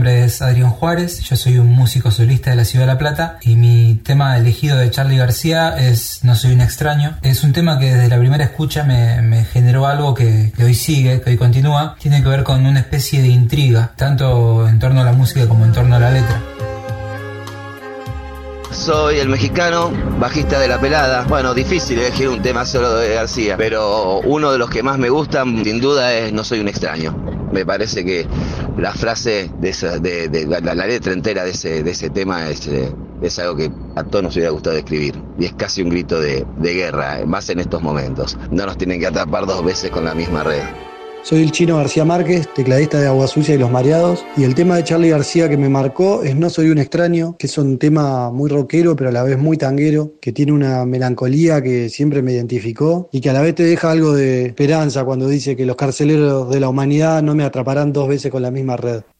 nombre es Adrián Juárez, yo soy un músico solista de la ciudad de La Plata y mi tema elegido de Charly García es No soy un extraño. Es un tema que desde la primera escucha me generó algo que hoy sigue, que hoy continúa. Tiene que ver con una especie de intriga, tanto en torno a la música como en torno a la letra. Soy el mexicano, bajista de La Pelada. Bueno, difícil elegir un tema solo de García, pero uno de los que más me gustan, sin duda, es No soy un extraño. Me parece que la frase de la letra entera de ese tema es algo que a todos nos hubiera gustado escribir. Y es casi un grito de guerra, más en estos momentos. No nos tienen que atrapar dos veces con la misma red. Soy el Chino García Márquez, tecladista de Agua Sucia y Los Mareados, y el tema de Charly García que me marcó es No soy un extraño, que es un tema muy rockero pero a la vez muy tanguero, que tiene una melancolía que siempre me identificó y que a la vez te deja algo de esperanza cuando dice que los carceleros de la humanidad no me atraparán dos veces con la misma red.